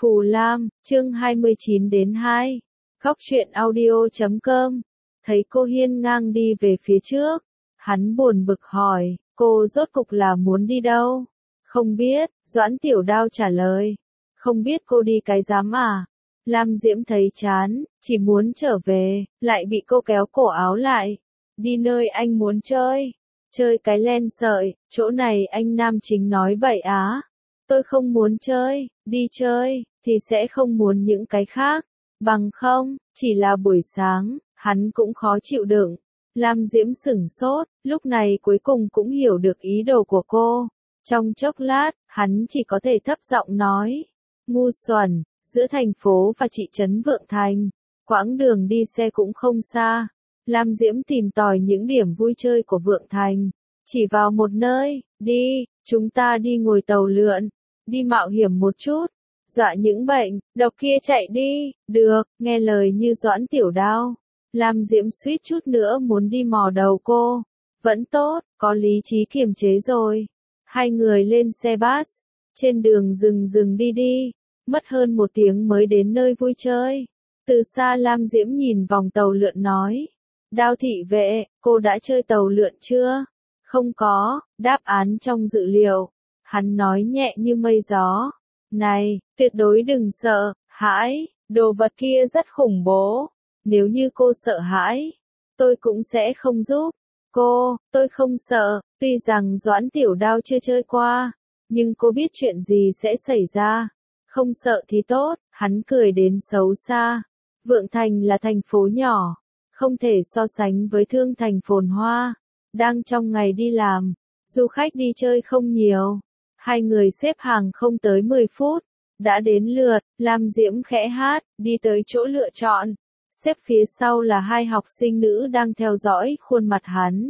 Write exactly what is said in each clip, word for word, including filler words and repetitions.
Phù Lam, chương hai mươi chín đến hai. Góc truyện audio chấm com. Thấy cô hiên ngang đi về phía trước. Hắn buồn bực hỏi, cô rốt cục là muốn đi đâu? Không biết, Doãn Tiểu Đao trả lời. Không biết cô đi cái dám à? Lam Diễm thấy chán, chỉ muốn trở về, lại bị cô kéo cổ áo lại. Đi nơi anh muốn chơi. Chơi cái len sợi, chỗ này anh nam chính nói bậy á. Tôi không muốn chơi, đi chơi, thì sẽ không muốn những cái khác. Bằng không, chỉ là buổi sáng, hắn cũng khó chịu đựng. Lam Diễm sửng sốt, lúc này cuối cùng cũng hiểu được ý đồ của cô. Trong chốc lát, hắn chỉ có thể thấp giọng nói. Ngu xuẩn, giữa thành phố và thị trấn Vượng Thành, quãng đường đi xe cũng không xa. Lam Diễm tìm tòi những điểm vui chơi của Vượng Thành. Chỉ vào một nơi, đi, chúng ta đi ngồi tàu lượn, đi mạo hiểm một chút, dọa những bệnh, độc kia chạy đi, được, nghe lời như Doãn Tiểu Đao. Lam Diễm suýt chút nữa muốn đi mò đầu cô, vẫn tốt, có lý trí kiềm chế rồi. Hai người lên xe bus, trên đường dừng dừng đi đi, mất hơn một tiếng mới đến nơi vui chơi. Từ xa Lam Diễm nhìn vòng tàu lượn nói, Đao thị vệ, cô đã chơi tàu lượn chưa? Không có, đáp án trong dự liệu. Hắn nói nhẹ như mây gió. Này, tuyệt đối đừng sợ, hãi, đồ vật kia rất khủng bố. Nếu như cô sợ hãi, tôi cũng sẽ không giúp. Cô, tôi không sợ, tuy rằng Doãn Tiểu Đao chưa chơi qua, nhưng cô biết chuyện gì sẽ xảy ra. Không sợ thì tốt, hắn cười đến xấu xa. Vượng Thành là thành phố nhỏ, không thể so sánh với Thương Thành phồn hoa. Đang trong ngày đi làm, du khách đi chơi không nhiều. Hai người xếp hàng không tới mười phút, đã đến lượt. Lam Diễm khẽ hát, đi tới chỗ lựa chọn. Xếp phía sau là hai học sinh nữ đang theo dõi khuôn mặt hắn.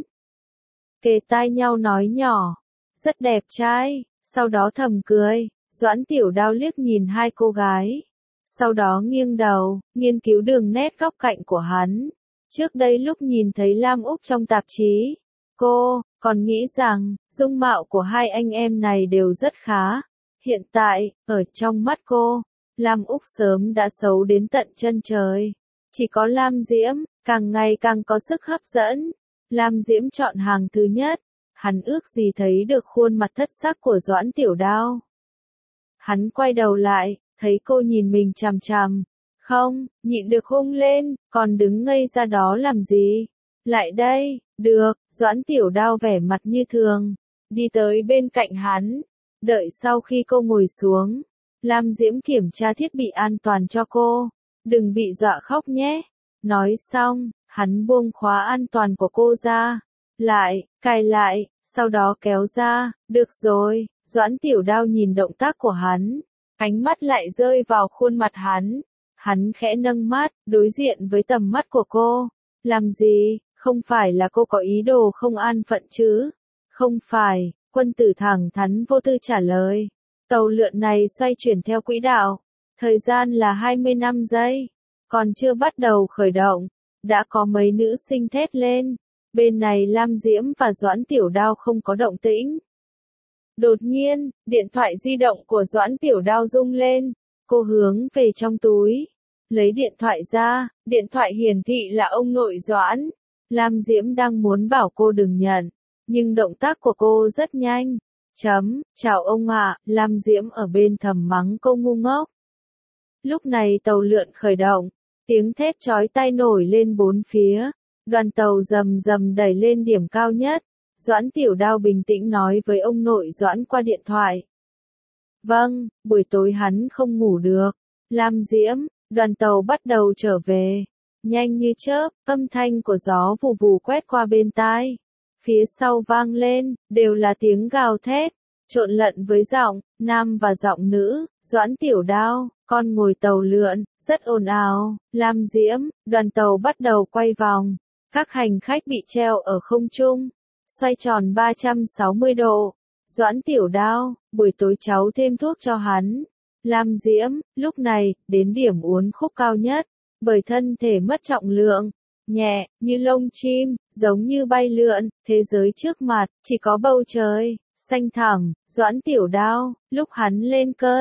Kề tai nhau nói nhỏ, rất đẹp trai, sau đó thầm cười. Doãn Tiểu Đao liếc nhìn hai cô gái, sau đó nghiêng đầu, nghiên cứu đường nét góc cạnh của hắn. Trước đây lúc nhìn thấy Lam Úc trong tạp chí, cô còn nghĩ rằng dung mạo của hai anh em này đều rất khá. Hiện tại, ở trong mắt cô, Lam Úc sớm đã xấu đến tận chân trời. Chỉ có Lam Diễm, càng ngày càng có sức hấp dẫn. Lam Diễm chọn hàng thứ nhất. Hắn ước gì thấy được khuôn mặt thất sắc của Doãn Tiểu Đao. Hắn quay đầu lại, thấy cô nhìn mình chằm chằm. Không, nhịn được hung lên, còn đứng ngây ra đó làm gì? Lại đây, được, Doãn Tiểu Đao vẻ mặt như thường. Đi tới bên cạnh hắn. Đợi sau khi cô ngồi xuống, Lam Diễm kiểm tra thiết bị an toàn cho cô. Đừng bị dọa khóc nhé. Nói xong, hắn buông khóa an toàn của cô ra. Lại, cài lại, sau đó kéo ra. Được rồi, Doãn Tiểu Đao nhìn động tác của hắn. Ánh mắt lại rơi vào khuôn mặt hắn. Hắn khẽ nâng mắt, đối diện với tầm mắt của cô. Làm gì, không phải là cô có ý đồ không an phận chứ? Không phải, quân tử thẳng thắn vô tư trả lời. Tàu lượn này xoay chuyển theo quỹ đạo. Thời gian là hai mươi lăm giây. Còn chưa bắt đầu khởi động. Đã có mấy nữ sinh thét lên. Bên này Lam Diễm và Doãn Tiểu Đao không có động tĩnh. Đột nhiên, điện thoại di động của Doãn Tiểu Đao rung lên. Cô hướng về trong túi. Lấy điện thoại ra, điện thoại hiển thị là ông nội Doãn. Lam Diễm đang muốn bảo cô đừng nhận. Nhưng động tác của cô rất nhanh. Chấm, chào ông ạ, Lam Diễm ở bên thầm mắng cô ngu ngốc. Lúc này tàu lượn khởi động. Tiếng thét chói tai nổi lên bốn phía. Đoàn tàu rầm rầm đẩy lên điểm cao nhất. Doãn Tiểu Đao bình tĩnh nói với ông nội Doãn qua điện thoại. Vâng, buổi tối hắn không ngủ được. Lam Diễm, đoàn tàu bắt đầu trở về. Nhanh như chớp, âm thanh của gió vù vù quét qua bên tai. Phía sau vang lên, đều là tiếng gào thét, trộn lẫn với giọng nam và giọng nữ. Doãn Tiểu Đao, con ngồi tàu lượn, rất ồn ào. Lam Diễm, đoàn tàu bắt đầu quay vòng. Các hành khách bị treo ở không trung, xoay tròn ba trăm sáu mươi độ. Doãn Tiểu Đao, buổi tối cháu thêm thuốc cho hắn. Lam Diễm, lúc này, đến điểm uốn khúc cao nhất, bởi thân thể mất trọng lượng, nhẹ, như lông chim, giống như bay lượn, thế giới trước mặt, chỉ có bầu trời, xanh thẳm. Doãn Tiểu Đao, lúc hắn lên cơn,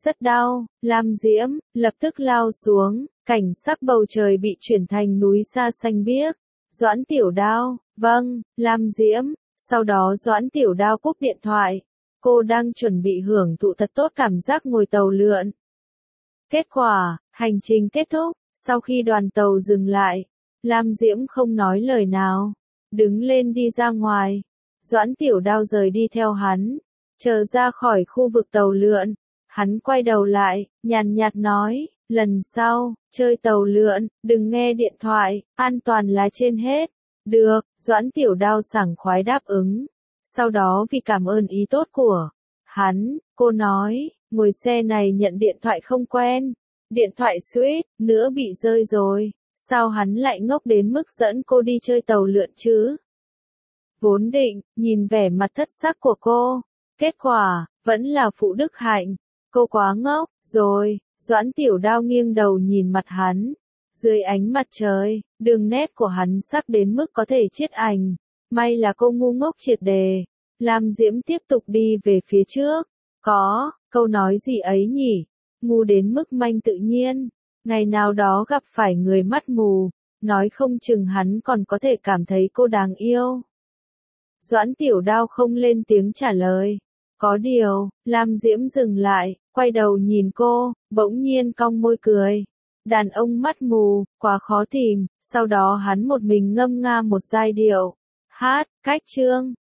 rất đau, Lam Diễm, lập tức lao xuống, cảnh sắc bầu trời bị chuyển thành núi sa xanh biếc. Doãn Tiểu Đao, vâng, Lam Diễm, sau đó Doãn Tiểu Đao cúp điện thoại. Cô đang chuẩn bị hưởng thụ thật tốt cảm giác ngồi tàu lượn. Kết quả, hành trình kết thúc, sau khi đoàn tàu dừng lại, Lam Diễm không nói lời nào, đứng lên đi ra ngoài. Doãn Tiểu Đao rời đi theo hắn, chờ ra khỏi khu vực tàu lượn, hắn quay đầu lại, nhàn nhạt nói, lần sau, chơi tàu lượn, đừng nghe điện thoại, an toàn là trên hết. Được, Doãn Tiểu Đao sảng khoái đáp ứng. Sau đó vì cảm ơn ý tốt của hắn, cô nói, ngồi xe này nhận điện thoại không quen. Điện thoại suýt nữa bị rơi rồi, sao hắn lại ngốc đến mức dẫn cô đi chơi tàu lượn chứ? Vốn định, nhìn vẻ mặt thất sắc của cô, kết quả, vẫn là phụ đức hạnh. Cô quá ngốc, rồi, Doãn Tiểu Đao nghiêng đầu nhìn mặt hắn. Dưới ánh mặt trời, đường nét của hắn sắc đến mức có thể chiết ảnh. May là cô ngu ngốc triệt đề. Lam Diễm tiếp tục đi về phía trước. Có, câu nói gì ấy nhỉ? Ngu đến mức manh tự nhiên. Ngày nào đó gặp phải người mắt mù, nói không chừng hắn còn có thể cảm thấy cô đáng yêu. Doãn Tiểu Đao không lên tiếng trả lời. Có điều, Lam Diễm dừng lại, quay đầu nhìn cô, bỗng nhiên cong môi cười. Đàn ông mắt mù, quá khó tìm, sau đó hắn một mình ngâm nga một giai điệu. Hát, cách chương.